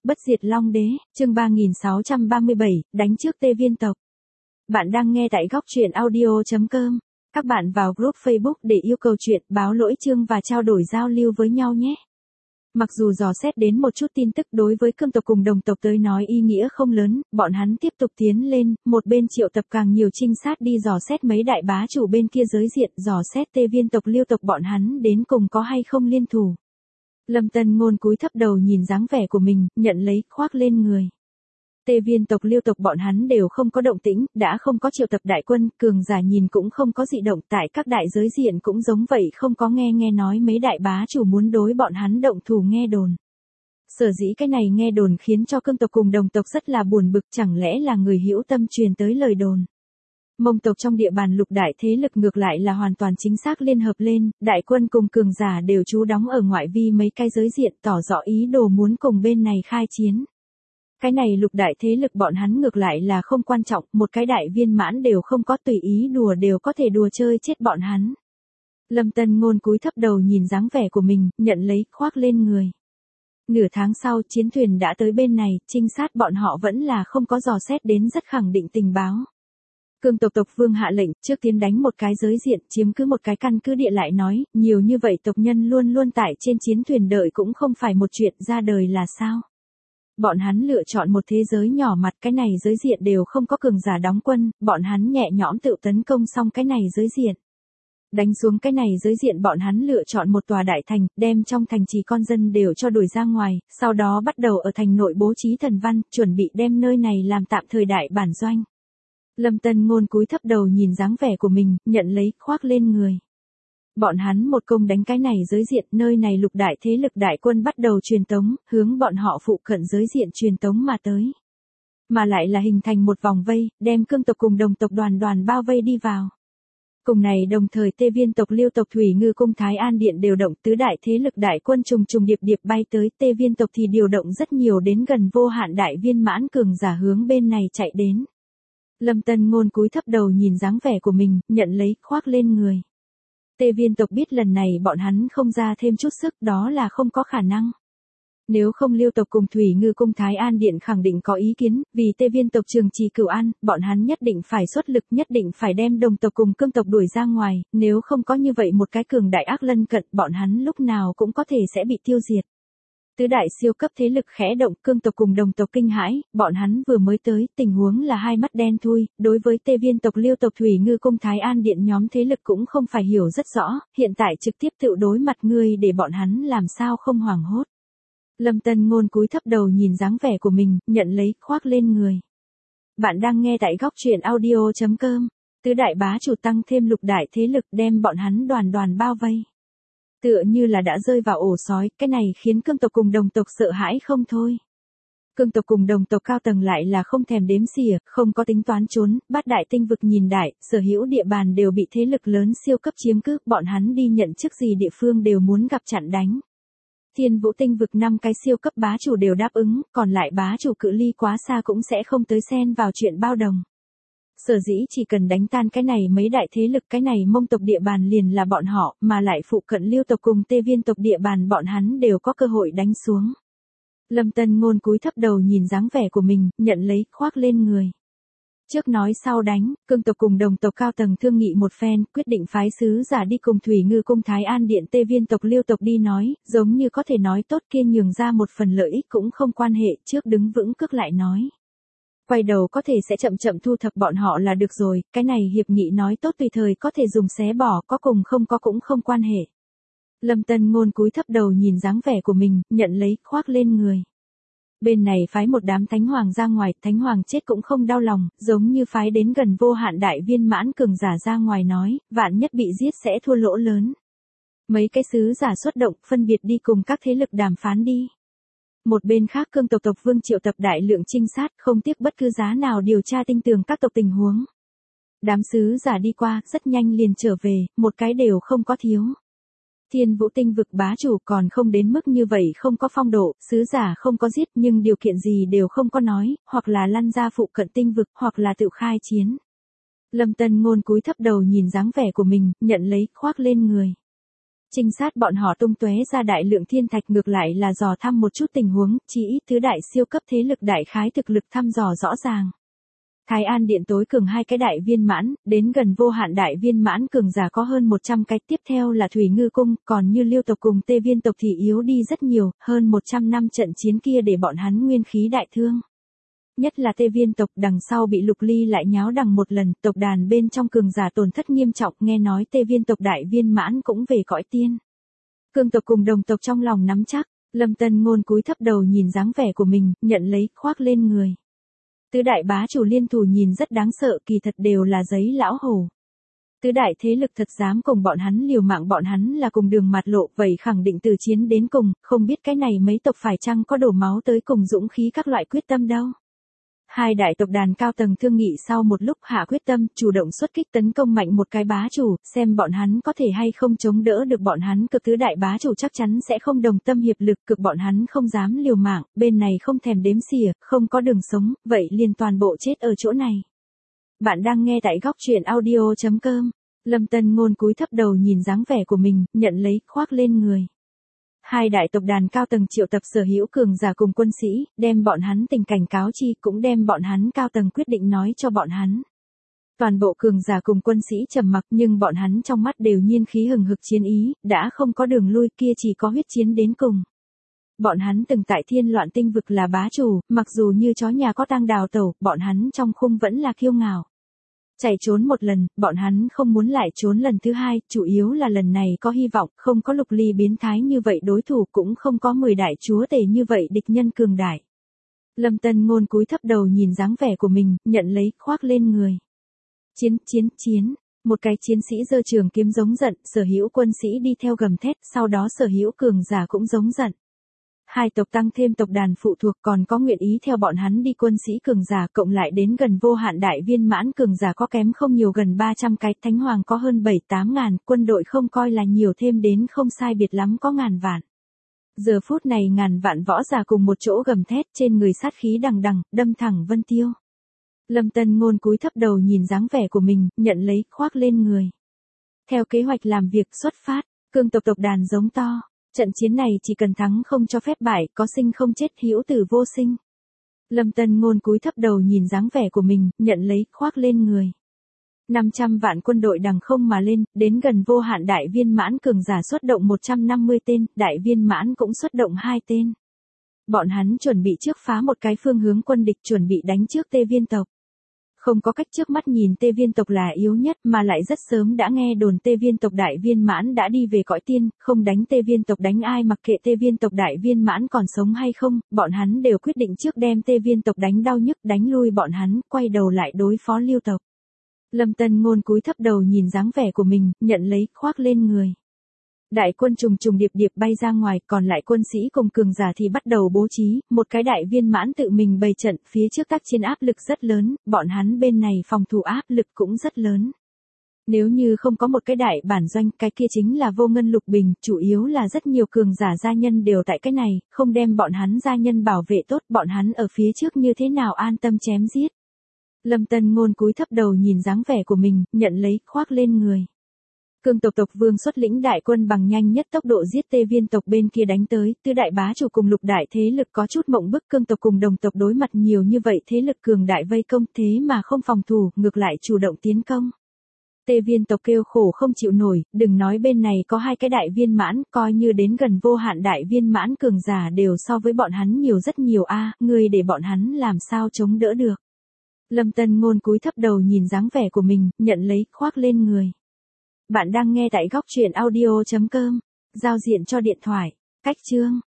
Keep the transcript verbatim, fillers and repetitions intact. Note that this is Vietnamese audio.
Bất diệt Long Đế, chương ba nghìn sáu trăm ba mươi bảy, đánh trước Tê Viên tộc. Bạn đang nghe tại góc truyện audio chấm com. Các bạn vào group Facebook để yêu cầu chuyện, báo lỗi chương và trao đổi giao lưu với nhau nhé. Mặc dù dò xét đến một chút tin tức đối với cương tộc cùng đồng tộc tới nói ý nghĩa không lớn, bọn hắn tiếp tục tiến lên, một bên triệu tập càng nhiều trinh sát đi dò xét mấy đại bá chủ bên kia giới diện, dò xét Tê Viên tộc Liêu tộc bọn hắn đến cùng có hay không liên thủ. Lâm Tân Ngôn cúi thấp đầu nhìn dáng vẻ của mình, nhận lấy, khoác lên người. Tê Viên tộc Liêu tộc bọn hắn đều không có động tĩnh, đã không có triệu tập đại quân, cường giả nhìn cũng không có dị động, tại các đại giới diện cũng giống vậy, không có nghe nghe nói mấy đại bá chủ muốn đối bọn hắn động thủ nghe đồn. Sở dĩ cái này nghe đồn khiến cho cương tộc cùng đồng tộc rất là buồn bực, chẳng lẽ là người hữu tâm truyền tới lời đồn. Mông tộc trong địa bàn lục đại thế lực ngược lại là hoàn toàn chính xác liên hợp lên, đại quân cùng cường giả đều trú đóng ở ngoại vi mấy cái giới diện, tỏ rõ ý đồ muốn cùng bên này khai chiến. Cái này lục đại thế lực bọn hắn ngược lại là không quan trọng, một cái đại viên mãn đều không có, tùy ý đùa đều có thể đùa chơi chết bọn hắn. Lâm Tân Ngôn cúi thấp đầu nhìn dáng vẻ của mình, nhận lấy, khoác lên người. Nửa tháng sau, chiến thuyền đã tới bên này, trinh sát bọn họ vẫn là không có dò xét đến rất khẳng định tình báo. Cương tộc tộc vương hạ lệnh, trước tiên đánh một cái giới diện, chiếm cứ một cái căn cứ địa lại nói, nhiều như vậy tộc nhân luôn luôn tại trên chiến thuyền đợi cũng không phải một chuyện ra đời là sao. Bọn hắn lựa chọn một thế giới nhỏ mặt, cái này giới diện đều không có cường giả đóng quân, bọn hắn nhẹ nhõm tự tấn công xong cái này giới diện. Đánh xuống cái này giới diện bọn hắn lựa chọn một tòa đại thành, đem trong thành trì con dân đều cho đuổi ra ngoài, sau đó bắt đầu ở thành nội bố trí thần văn, chuẩn bị đem nơi này làm tạm thời đại bản doanh. Lâm Tân Ngôn cúi thấp đầu nhìn dáng vẻ của mình, nhận lấy, khoác lên người. Bọn hắn một công đánh cái này giới diện, nơi này lục đại thế lực đại quân bắt đầu truyền tống, hướng bọn họ phụ cận giới diện truyền tống mà tới. Mà lại là hình thành một vòng vây, đem cương tộc cùng đồng tộc đoàn đoàn bao vây đi vào. Cùng này đồng thời Tê Viên tộc Liêu tộc Thủy Ngư cung Thái An Điện điều động tứ đại thế lực đại quân trùng trùng điệp điệp bay tới, Tê Viên tộc thì điều động rất nhiều đến gần vô hạn đại viên mãn cường giả hướng bên này chạy đến. Lâm Tân Ngôn cúi thấp đầu nhìn dáng vẻ của mình, nhận lấy, khoác lên người. Tê Viên tộc biết lần này bọn hắn không ra thêm chút sức, đó là không có khả năng. Nếu không Liêu tộc cùng Thủy Ngư cung Thái An Điện khẳng định có ý kiến, vì Tê Viên tộc trường trì cửu an, bọn hắn nhất định phải xuất lực, nhất định phải đem đồng tộc cùng cương tộc đuổi ra ngoài, nếu không có như vậy một cái cường đại ác lân cận, bọn hắn lúc nào cũng có thể sẽ bị tiêu diệt. Tứ đại siêu cấp thế lực khẽ động, cương tộc cùng đồng tộc kinh hãi, bọn hắn vừa mới tới, tình huống là hai mắt đen thui, đối với Tê Viên tộc Liêu tộc Thủy Ngư cung Thái An Điện nhóm thế lực cũng không phải hiểu rất rõ, hiện tại trực tiếp tự đối mặt ngươi để bọn hắn làm sao không hoảng hốt. Lâm Tân Ngôn cúi thấp đầu nhìn dáng vẻ của mình, nhận lấy, khoác lên người. Bạn đang nghe tại góc truyện audio chấm com. Tứ đại bá chủ tăng thêm lục đại thế lực đem bọn hắn đoàn đoàn bao vây. Tựa như là đã rơi vào ổ sói, cái này khiến cương tộc cùng đồng tộc sợ hãi không thôi. Cương tộc cùng đồng tộc cao tầng lại là không thèm đếm xỉa, không có tính toán trốn, bát đại tinh vực nhìn đại, sở hữu địa bàn đều bị thế lực lớn siêu cấp chiếm cứ, bọn hắn đi nhận chức gì địa phương đều muốn gặp chặn đánh. Thiên Vũ tinh vực năm cái siêu cấp bá chủ đều đáp ứng, còn lại bá chủ cự ly quá xa cũng sẽ không tới xen vào chuyện bao đồng. Sở dĩ chỉ cần đánh tan cái này mấy đại thế lực, cái này Mông tộc địa bàn liền là bọn họ, mà lại phụ cận Liêu tộc cùng Tê Viên tộc địa bàn bọn hắn đều có cơ hội đánh xuống. Lâm Tân Ngôn cúi thấp đầu nhìn dáng vẻ của mình, nhận lấy, khoác lên người. Trước nói sau đánh, cương tộc cùng đồng tộc cao tầng thương nghị một phen, quyết định phái sứ giả đi cùng Thủy Ngư cung Thái An Điện Tê Viên tộc Liêu tộc đi nói, giống như có thể nói tốt kia nhường ra một phần lợi ích cũng không quan hệ, trước đứng vững cước lại nói. Quay đầu có thể sẽ chậm chậm thu thập bọn họ là được rồi, cái này hiệp nghị nói tốt tùy thời có thể dùng xé bỏ, có cùng không có cũng không quan hệ. Lâm Tân Ngôn cúi thấp đầu nhìn dáng vẻ của mình, nhận lấy, khoác lên người. Bên này phái một đám thánh hoàng ra ngoài, thánh hoàng chết cũng không đau lòng, giống như phái đến gần vô hạn đại viên mãn cường giả ra ngoài nói, vạn nhất bị giết sẽ thua lỗ lớn. Mấy cái sứ giả xuất động, phân biệt đi cùng các thế lực đàm phán đi. Một bên khác cương tộc tộc vương triệu tập đại lượng trinh sát, không tiếc bất cứ giá nào điều tra tinh tường các tộc tình huống. Đám sứ giả đi qua, rất nhanh liền trở về, một cái đều không có thiếu. Thiên Vũ tinh vực bá chủ còn không đến mức như vậy, không có phong độ, sứ giả không có giết nhưng điều kiện gì đều không có nói, hoặc là lăn ra phụ cận tinh vực, hoặc là tự khai chiến. Lâm Tân Ngôn cúi thấp đầu nhìn dáng vẻ của mình, nhận lấy, khoác lên người. Trinh sát bọn họ tung tóe ra đại lượng thiên thạch ngược lại là dò thăm một chút tình huống, chỉ ít tứ đại siêu cấp thế lực đại khái thực lực thăm dò rõ ràng. Thái An Điện tối cường hai cái đại viên mãn, đến gần vô hạn đại viên mãn cường giả có hơn một trăm cái, tiếp theo là Thủy Ngư Cung, còn như Liêu tộc cùng Tê Viên tộc thì yếu đi rất nhiều, hơn một trăm năm trận chiến kia để bọn hắn nguyên khí đại thương. Nhất là Tê Viên tộc đằng sau bị Lục Ly lại nháo đằng một lần, tộc đàn bên trong cường giả tổn thất nghiêm trọng, nghe nói Tê Viên tộc đại viên mãn cũng về cõi tiên. Cương tộc cùng Đồng tộc trong lòng nắm chắc, Lâm Tân Ngôn cúi thấp đầu nhìn dáng vẻ của mình, nhận lấy, khoác lên người. Tứ đại bá chủ liên thủ nhìn rất đáng sợ, kỳ thật đều là giấy lão hổ. Tứ đại thế lực thật dám cùng bọn hắn liều mạng, bọn hắn là cùng đường mặt lộ, vậy khẳng định từ chiến đến cùng, không biết cái này mấy tộc phải chăng có đổ máu tới cùng dũng khí các loại quyết tâm đâu. Hai đại tộc đàn cao tầng thương nghị sau một lúc hạ quyết tâm, chủ động xuất kích tấn công mạnh một cái bá chủ, xem bọn hắn có thể hay không chống đỡ được bọn hắn. Cực tứ đại bá chủ chắc chắn sẽ không đồng tâm hiệp lực, cực bọn hắn không dám liều mạng, bên này không thèm đếm xỉa, không có đường sống, vậy liền toàn bộ chết ở chỗ này. Bạn đang nghe tại góc truyện audio chấm com. Lâm Tân Ngôn cúi thấp đầu nhìn dáng vẻ của mình, nhận lấy, khoác lên người. Hai đại tộc đàn cao tầng triệu tập sở hữu cường giả cùng quân sĩ, đem bọn hắn tình cảnh cáo chi, cũng đem bọn hắn cao tầng quyết định nói cho bọn hắn. Toàn bộ cường giả cùng quân sĩ trầm mặc, nhưng bọn hắn trong mắt đều nhiên khí hừng hực chiến ý, đã không có đường lui, kia chỉ có huyết chiến đến cùng. Bọn hắn từng tại Thiên Loạn Tinh vực là bá chủ, mặc dù như chó nhà có tang đào tẩu, bọn hắn trong khung vẫn là kiêu ngạo. Chạy trốn một lần, bọn hắn không muốn lại trốn lần thứ hai, chủ yếu là lần này có hy vọng, không có Lục Ly biến thái như vậy đối thủ, cũng không có mười đại chúa tể như vậy địch nhân cường đại. Lâm Tân Ngôn cúi thấp đầu nhìn dáng vẻ của mình, nhận lấy, khoác lên người. Chiến, chiến, chiến, một cái chiến sĩ giơ trường kiếm giống giận, sở hữu quân sĩ đi theo gầm thét, sau đó sở hữu cường giả cũng giống giận. Hai tộc tăng thêm tộc đàn phụ thuộc, còn có nguyện ý theo bọn hắn đi quân sĩ cường giả, cộng lại đến gần vô hạn đại viên mãn cường giả có kém không nhiều, gần ba trăm cái, thánh hoàng có hơn bảy tám ngàn, quân đội không coi là nhiều, thêm đến không sai biệt lắm có ngàn vạn. Giờ phút này ngàn vạn võ giả cùng một chỗ gầm thét, trên người sát khí đằng đằng, đâm thẳng vân tiêu. Lâm Tân Ngôn cúi thấp đầu nhìn dáng vẻ của mình, nhận lấy, khoác lên người. Theo kế hoạch làm việc xuất phát, cương tộc tộc đàn giống to. Trận chiến này chỉ cần thắng không cho phép bại, có sinh không chết, hữu tử vô sinh. Lâm Tân Ngôn cúi thấp đầu nhìn dáng vẻ của mình, nhận lấy, khoác lên người. năm trăm vạn quân đội đằng không mà lên, đến gần vô hạn đại viên mãn cường giả xuất động một trăm năm mươi tên, đại viên mãn cũng xuất động hai tên. Bọn hắn chuẩn bị trước phá một cái phương hướng quân địch, chuẩn bị đánh trước Tê Viên tộc. Không có cách trước mắt nhìn Tê Viên tộc là yếu nhất, mà lại rất sớm đã nghe đồn Tê Viên tộc đại viên mãn đã đi về cõi tiên, không đánh Tê Viên tộc đánh ai, mặc kệ Tê Viên tộc đại viên mãn còn sống hay không, bọn hắn đều quyết định trước đem Tê Viên tộc đánh đau nhức, đánh lui bọn hắn, quay đầu lại đối phó Liêu tộc. Lâm Tân Ngôn cúi thấp đầu nhìn dáng vẻ của mình, nhận lấy, khoác lên người. Đại quân trùng trùng điệp điệp bay ra ngoài, còn lại quân sĩ cùng cường giả thì bắt đầu bố trí, một cái đại viên mãn tự mình bày trận, phía trước tác chiến áp lực rất lớn, bọn hắn bên này phòng thủ áp lực cũng rất lớn. Nếu như không có một cái đại bản doanh, cái kia chính là vô ngân lục bình, chủ yếu là rất nhiều cường giả gia nhân đều tại cái này, không đem bọn hắn gia nhân bảo vệ tốt, bọn hắn ở phía trước như thế nào an tâm chém giết. Lâm Tân Ngôn cúi thấp đầu nhìn dáng vẻ của mình, nhận lấy, khoác lên người. Cương tộc tộc vương xuất lĩnh đại quân bằng nhanh nhất tốc độ giết Tê Viên tộc bên kia đánh tới, tứ đại bá chủ cùng lục đại thế lực có chút mộng bức, cương tộc cùng đồng tộc đối mặt nhiều như vậy thế lực cường đại vây công, thế mà không phòng thủ, ngược lại chủ động tiến công. Tê Viên tộc kêu khổ không chịu nổi, đừng nói bên này có hai cái đại viên mãn, coi như đến gần vô hạn đại viên mãn cường giả đều so với bọn hắn nhiều rất nhiều a, à, người để bọn hắn làm sao chống đỡ được. Lâm Tân Ngôn cúi thấp đầu nhìn dáng vẻ của mình, nhận lấy, khoác lên người. Bạn đang nghe tại góc truyện audio chấm com. Giao diện cho điện thoại. Cách chương.